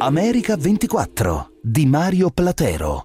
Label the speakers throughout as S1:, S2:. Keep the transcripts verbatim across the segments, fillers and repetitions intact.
S1: America ventiquattro di Mario Platero.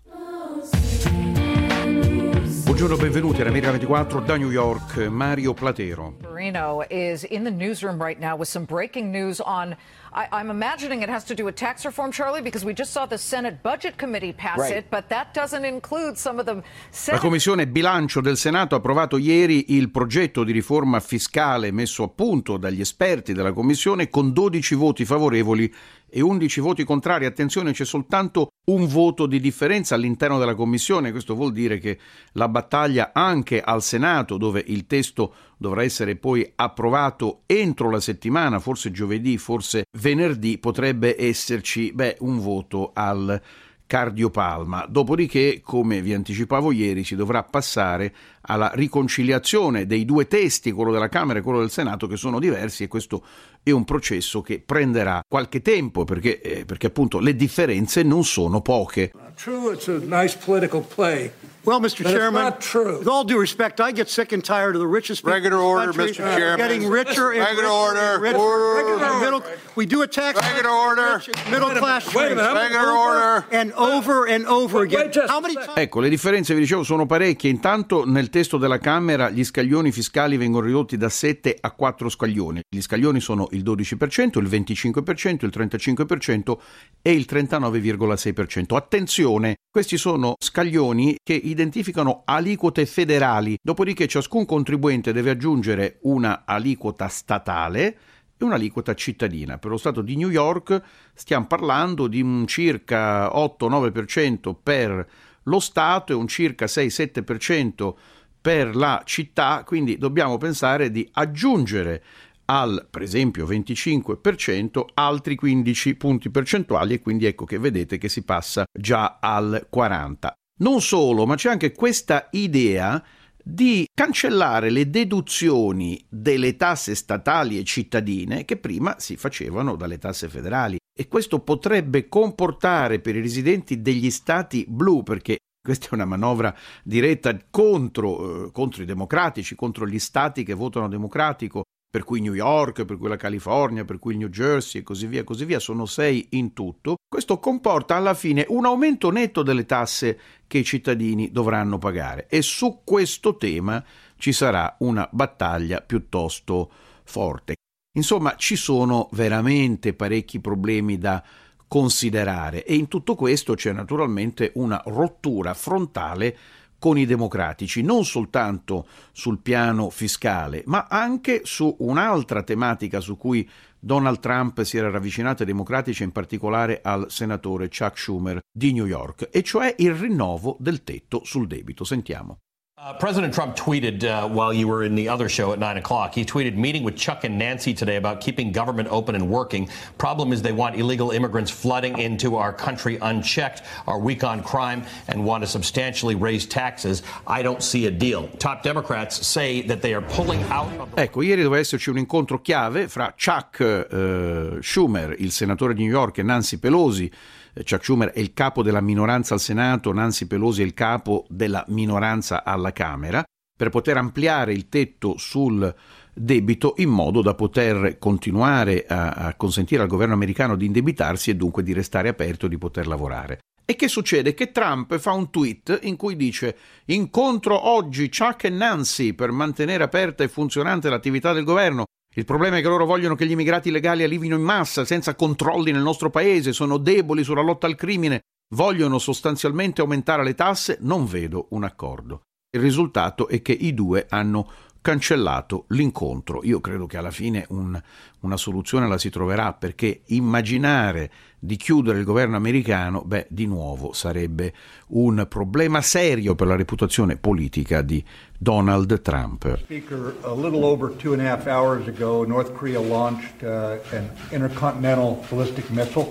S2: Buongiorno, benvenuti all'America ventiquattro da New York, Mario Platero.
S3: Marino is in the newsroom right now with some breaking news on, I, I'm imagining it has to do with tax reform, Charlie, because we just saw the Senate Budget Committee pass right. it, but that doesn't include some of the Senate...
S2: La Commissione Bilancio del Senato ha approvato ieri il progetto di riforma fiscale messo a punto dagli esperti della Commissione con dodici voti favorevoli e undici voti contrari. Attenzione, c'è soltanto un voto di differenza all'interno della Commissione. Questo vuol dire che la battaglia anche al Senato, dove il testo dovrà essere poi approvato entro la settimana, forse giovedì, forse venerdì, potrebbe esserci beh, un voto al cardiopalma. Dopodiché, come vi anticipavo ieri, si dovrà passare alla riconciliazione dei due testi, quello della Camera e quello del Senato, che sono diversi, e questo è un processo che prenderà qualche tempo perché, eh, perché appunto le differenze non sono poche.
S4: True, it's a nice political play.
S5: Well, Mister
S4: But
S5: Chairman,
S4: it's not true.
S5: with all due respect, I get sick and tired of the richest people
S6: Regular
S5: in the
S6: order,
S5: country
S6: Mister Chairman.
S5: getting richer and
S6: Regular
S5: richer
S6: order.
S5: and richer.
S6: Order.
S5: Regular middle, we do a tax
S6: Regular order.
S5: middle class
S4: Wait a minute,
S5: raise.
S6: Regular order.
S5: And over and over
S4: Wait,
S5: again.
S4: just
S5: How many
S4: a
S5: times?
S2: Ecco, le differenze, vi dicevo, sono parecchie. Intanto nel testo della Camera gli scaglioni fiscali vengono ridotti da sette a quattro scaglioni. Gli scaglioni sono il dodici per cento, il venticinque per cento, il trentacinque per cento e il trentanove virgola sei per cento. Attenzione, questi sono scaglioni che identificano aliquote federali, dopodiché ciascun contribuente deve aggiungere una aliquota statale e un'aliquota cittadina. Per lo Stato di New York stiamo parlando di un circa otto nove per cento per lo Stato e un circa sei sette per cento per la città, quindi dobbiamo pensare di aggiungere al, per esempio, venticinque per cento altri quindici punti percentuali, e quindi ecco che vedete che si passa già al quaranta. Non solo, ma c'è anche questa idea di cancellare le deduzioni delle tasse statali e cittadine che prima si facevano dalle tasse federali, e questo potrebbe comportare per i residenti degli stati blu, perché questa è una manovra diretta contro, eh, contro i democratici, contro gli stati che votano democratico, per cui New York, per cui la California, per cui il New Jersey e così via, così via, sono sei in tutto. Questo comporta alla fine un aumento netto delle tasse che i cittadini dovranno pagare, e su questo tema ci sarà una battaglia piuttosto forte. Insomma, ci sono veramente parecchi problemi da considerare, e in tutto questo c'è naturalmente una rottura frontale con i democratici, non soltanto sul piano fiscale, ma anche su un'altra tematica su cui Donald Trump si era ravvicinato ai democratici, in particolare al senatore Chuck Schumer di New York, e cioè il rinnovo del tetto sul debito. Sentiamo.
S7: Uh, President Trump tweeted uh, while you were in the other show at nine o'clock. He tweeted, meeting with Chuck and Nancy today about keeping government open and working. Problem is they want illegal immigrants flooding into our country unchecked, are weak on crime, and want to substantially raise taxes. I don't see a deal. Top Democrats say that they are pulling out of the...
S2: Ecco, ieri doveva esserci un incontro chiave fra Chuck uh, Schumer, il senatore di New York, e Nancy Pelosi. Chuck Schumer è il capo della minoranza al Senato, Nancy Pelosi è il capo della minoranza alla Camera, per poter ampliare il tetto sul debito in modo da poter continuare a, a consentire al governo americano di indebitarsi e dunque di restare aperto e di poter lavorare. E che succede? Che Trump fa un tweet in cui dice: incontro oggi Chuck e Nancy per mantenere aperta e funzionante l'attività del governo. Il problema è che loro vogliono che gli immigrati illegali arrivino in massa, senza controlli nel nostro paese, sono deboli sulla lotta al crimine, vogliono sostanzialmente aumentare le tasse, non vedo un accordo. Il risultato è che i due hanno cancellato l'incontro. Io credo che alla fine un, una soluzione la si troverà, perché immaginare di chiudere il governo americano, beh, di nuovo sarebbe un problema serio per la reputazione politica di Donald Trump.
S8: Speaker, a little over two and a half hours ago, North Korea launched uh, an intercontinental ballistic missile.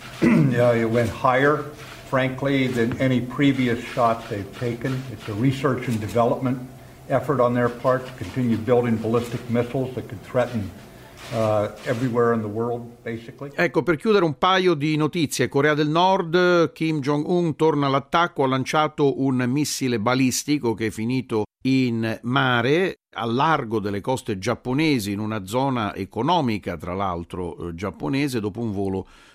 S8: uh, it went higher, frankly, than any previous shot they've taken. It's a research and development effort on their part to continue building ballistic missiles that could threaten uh, everywhere in the world, basically.
S2: Ecco, per chiudere un paio di notizie. Corea del Nord, Kim Jong-un torna all'attacco, ha lanciato un missile balistico che è finito in mare al largo delle coste giapponesi, in una zona economica tra l'altro eh, giapponese, dopo un volo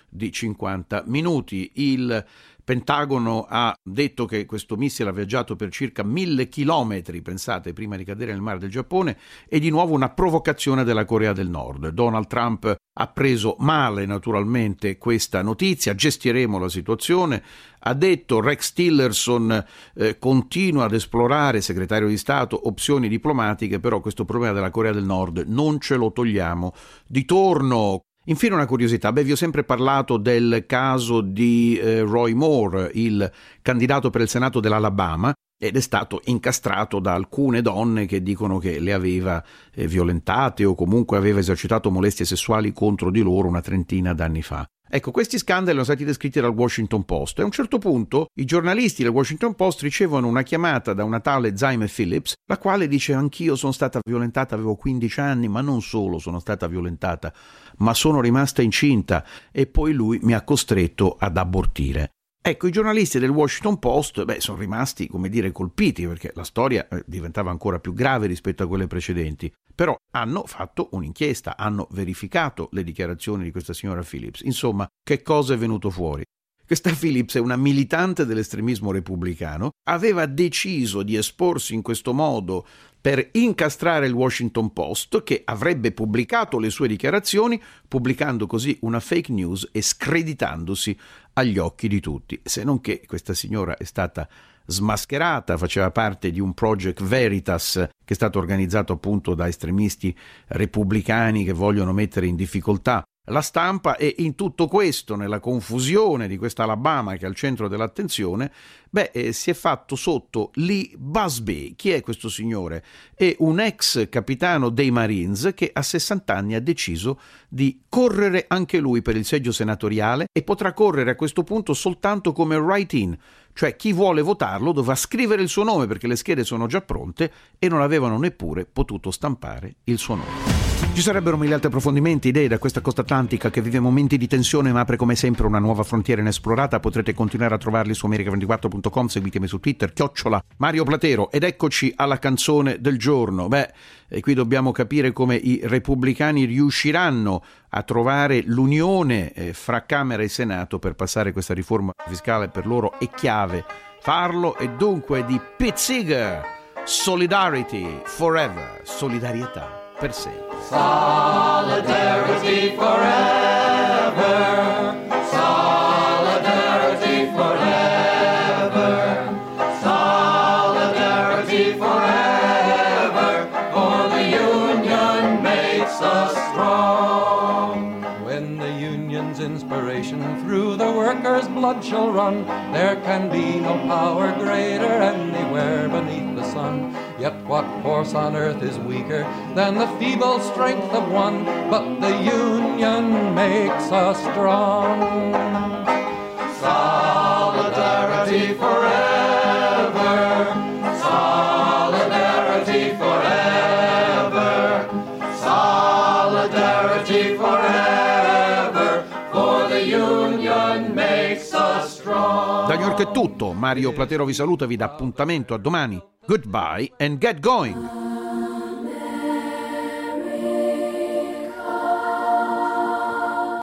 S2: di cinquanta minuti. Il Pentagono ha detto che questo missile ha viaggiato per circa mille chilometri, pensate, prima di cadere nel mare del Giappone, e di nuovo una provocazione della Corea del Nord. Donald Trump ha preso male naturalmente questa notizia, gestiremo la situazione, ha detto Rex Tillerson eh, continua ad esplorare, segretario di Stato, opzioni diplomatiche, però questo problema della Corea del Nord non ce lo togliamo di torno. Infine una curiosità, beh vi ho sempre parlato del caso di eh, Roy Moore, il candidato per il Senato dell'Alabama, ed è stato incastrato da alcune donne che dicono che le aveva eh, violentate o comunque aveva esercitato molestie sessuali contro di loro una trentina d'anni fa. Ecco, questi scandali sono stati descritti dal Washington Post e a un certo punto i giornalisti del Washington Post ricevono una chiamata da una tale Zaime Phillips, la quale dice: anch'io sono stata violentata, avevo quindici anni, ma non solo sono stata violentata, ma sono rimasta incinta e poi lui mi ha costretto ad abortire. Ecco, i giornalisti del Washington Post beh, sono rimasti, come dire, colpiti, perché la storia eh, diventava ancora più grave rispetto a quelle precedenti. Però hanno fatto un'inchiesta, hanno verificato le dichiarazioni di questa signora Phillips. Insomma, che cosa è venuto fuori? Questa Phillips è una militante dell'estremismo repubblicano, aveva deciso di esporsi in questo modo per incastrare il Washington Post, che avrebbe pubblicato le sue dichiarazioni, pubblicando così una fake news e screditandosi agli occhi di tutti. Se non che questa signora è stata smascherata, faceva parte di un Project Veritas che è stato organizzato appunto da estremisti repubblicani che vogliono mettere in difficoltà la stampa, e in tutto questo, nella confusione di questa Alabama che è al centro dell'attenzione, beh, eh, si è fatto sotto Lee Busby. Chi è questo signore? È un ex capitano dei Marines che a sessanta anni ha deciso di correre anche lui per il seggio senatoriale e potrà correre a questo punto soltanto come write-in, cioè chi vuole votarlo dovrà scrivere il suo nome perché le schede sono già pronte e non avevano neppure potuto stampare il suo nome. Ci sarebbero mille altri approfondimenti, idee da questa costa atlantica che vive momenti di tensione ma apre come sempre una nuova frontiera inesplorata. Potrete continuare a trovarli su america ventiquattro punto com, seguitemi su Twitter, chiocciola Mario Platero. Ed eccoci alla canzone del giorno. Beh, e qui dobbiamo capire come i repubblicani riusciranno a trovare l'unione eh, fra Camera e Senato per passare questa riforma fiscale. Per loro è chiave farlo, e dunque di Pete Seeger, Solidarity Forever, solidarietà per sempre.
S6: Solidarity forever, solidarity forever, solidarity forever, for the union makes us strong. When the union's inspiration through the workers' blood shall run, there can be no power greater anywhere beneath the sun. Yet what force on earth is weaker than the feeble strength of one? But the union makes us strong. Solidarity forever, solidarity forever, solidarity forever, for the union makes us strong.
S2: Da New York è tutto, Mario Platero vi saluta, vi dà appuntamento a domani. Goodbye and get going!